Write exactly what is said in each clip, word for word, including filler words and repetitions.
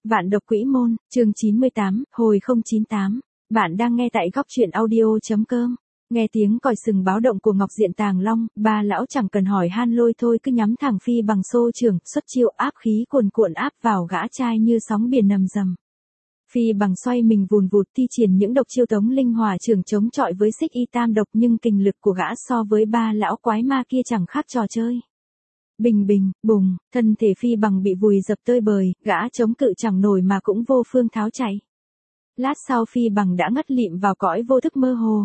Vạn độc quỹ môn, chương chín mươi tám, hồi không chín tám. Bạn đang nghe tại góc truyện audio.com. Nghe tiếng còi sừng báo động của Ngọc Diện Tàng Long, ba lão chẳng cần hỏi han lôi thôi cứ nhắm thẳng Phi Bằng xô trường, xuất chiêu áp khí cuồn cuộn áp vào gã trai như sóng biển nầm dầm. Phi Bằng xoay mình vùn vụt thi triển những độc chiêu tống linh hỏa trường chống chọi với xích y tam độc, nhưng kình lực của gã so với ba lão quái ma kia chẳng khác trò chơi. Bình bình, bùng, thân thể Phi Bằng bị vùi dập tơi bời, gã chống cự chẳng nổi mà cũng vô phương tháo chạy. Lát sau Phi Bằng đã ngất lịm vào cõi vô thức mơ hồ.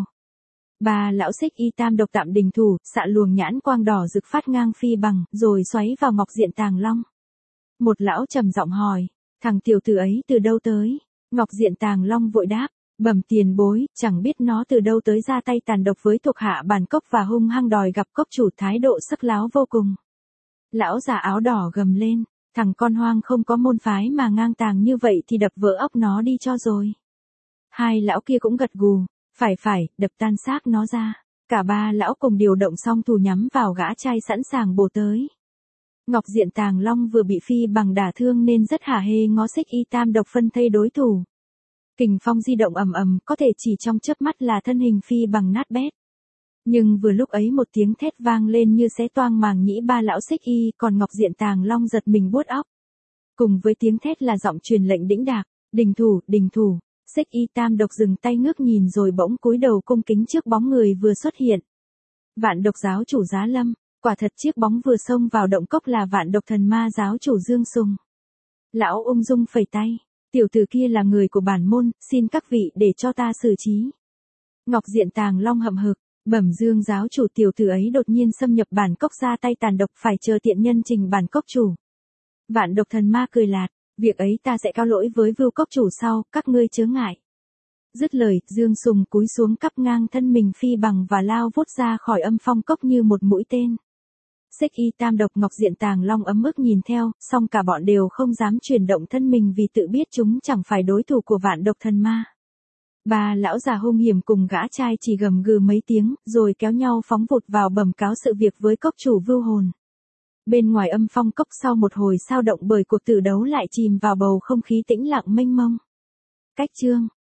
Ba lão xích y tam độc tạm đình thủ, xạ luồng nhãn quang đỏ rực phát ngang Phi Bằng, rồi xoáy vào Ngọc Diện Tàng Long. Một lão trầm giọng hỏi, thằng tiểu tử ấy từ đâu tới? Ngọc Diện Tàng Long vội đáp, bẩm tiền bối, chẳng biết nó từ đâu tới ra tay tàn độc với thuộc hạ bản cốc và hung hăng đòi gặp cốc chủ, thái độ sắc láo vô cùng. Lão già áo đỏ gầm lên, thằng con hoang không có môn phái mà ngang tàng như vậy thì đập vỡ óc nó đi cho rồi. Hai lão kia cũng gật gù, phải phải, đập tan xác nó ra. Cả ba lão cùng điều động song thủ nhắm vào gã trai sẵn sàng bổ tới. Ngọc Diện Tàng Long vừa bị Phi Bằng đả thương nên rất hả hê ngó xích y tam độc phân thây đối thủ. Kình phong di động ầm ầm, có thể chỉ trong chớp mắt là thân hình Phi Bằng nát bét. Nhưng vừa lúc ấy một tiếng thét vang lên như xé toang màng nhĩ ba lão xích y, còn Ngọc Diện Tàng Long giật mình buốt óc. Cùng với tiếng thét là giọng truyền lệnh đĩnh đạc, đình thủ, đình thủ. Xích y tam độc dừng tay ngước nhìn rồi bỗng cúi đầu cung kính trước bóng người vừa xuất hiện. Vạn độc giáo chủ Giá Lâm, quả thật chiếc bóng vừa xông vào động cốc là vạn độc thần ma giáo chủ Dương Sùng. Lão ung dung phẩy tay, tiểu tử kia là người của bản môn, xin các vị để cho ta xử trí. Ngọc Diện Tàng Long hậm hực, bẩm Dương giáo chủ, tiểu tử ấy đột nhiên xâm nhập bản cốc ra tay tàn độc, phải chờ tiện nhân trình bản cốc chủ. Vạn độc thần ma cười lạt, việc ấy ta sẽ cáo lỗi với Vưu cốc chủ sau, các ngươi chớ ngại. Dứt lời, Dương Sùng cúi xuống cắp ngang thân mình Phi Bằng và lao vút ra khỏi âm phong cốc như một mũi tên. Xích y tam độc Ngọc Diện Tàng Long ấm ức nhìn theo, song cả bọn đều không dám chuyển động thân mình vì tự biết chúng chẳng phải đối thủ của vạn độc thần ma. Ba lão già hung hiểm cùng gã trai chỉ gầm gừ mấy tiếng, rồi kéo nhau phóng vụt vào bẩm cáo sự việc với cốc chủ Vưu Hồn. Bên ngoài âm phong cốc sau một hồi sao động bởi cuộc tử đấu lại chìm vào bầu không khí tĩnh lặng mênh mông. Cách chương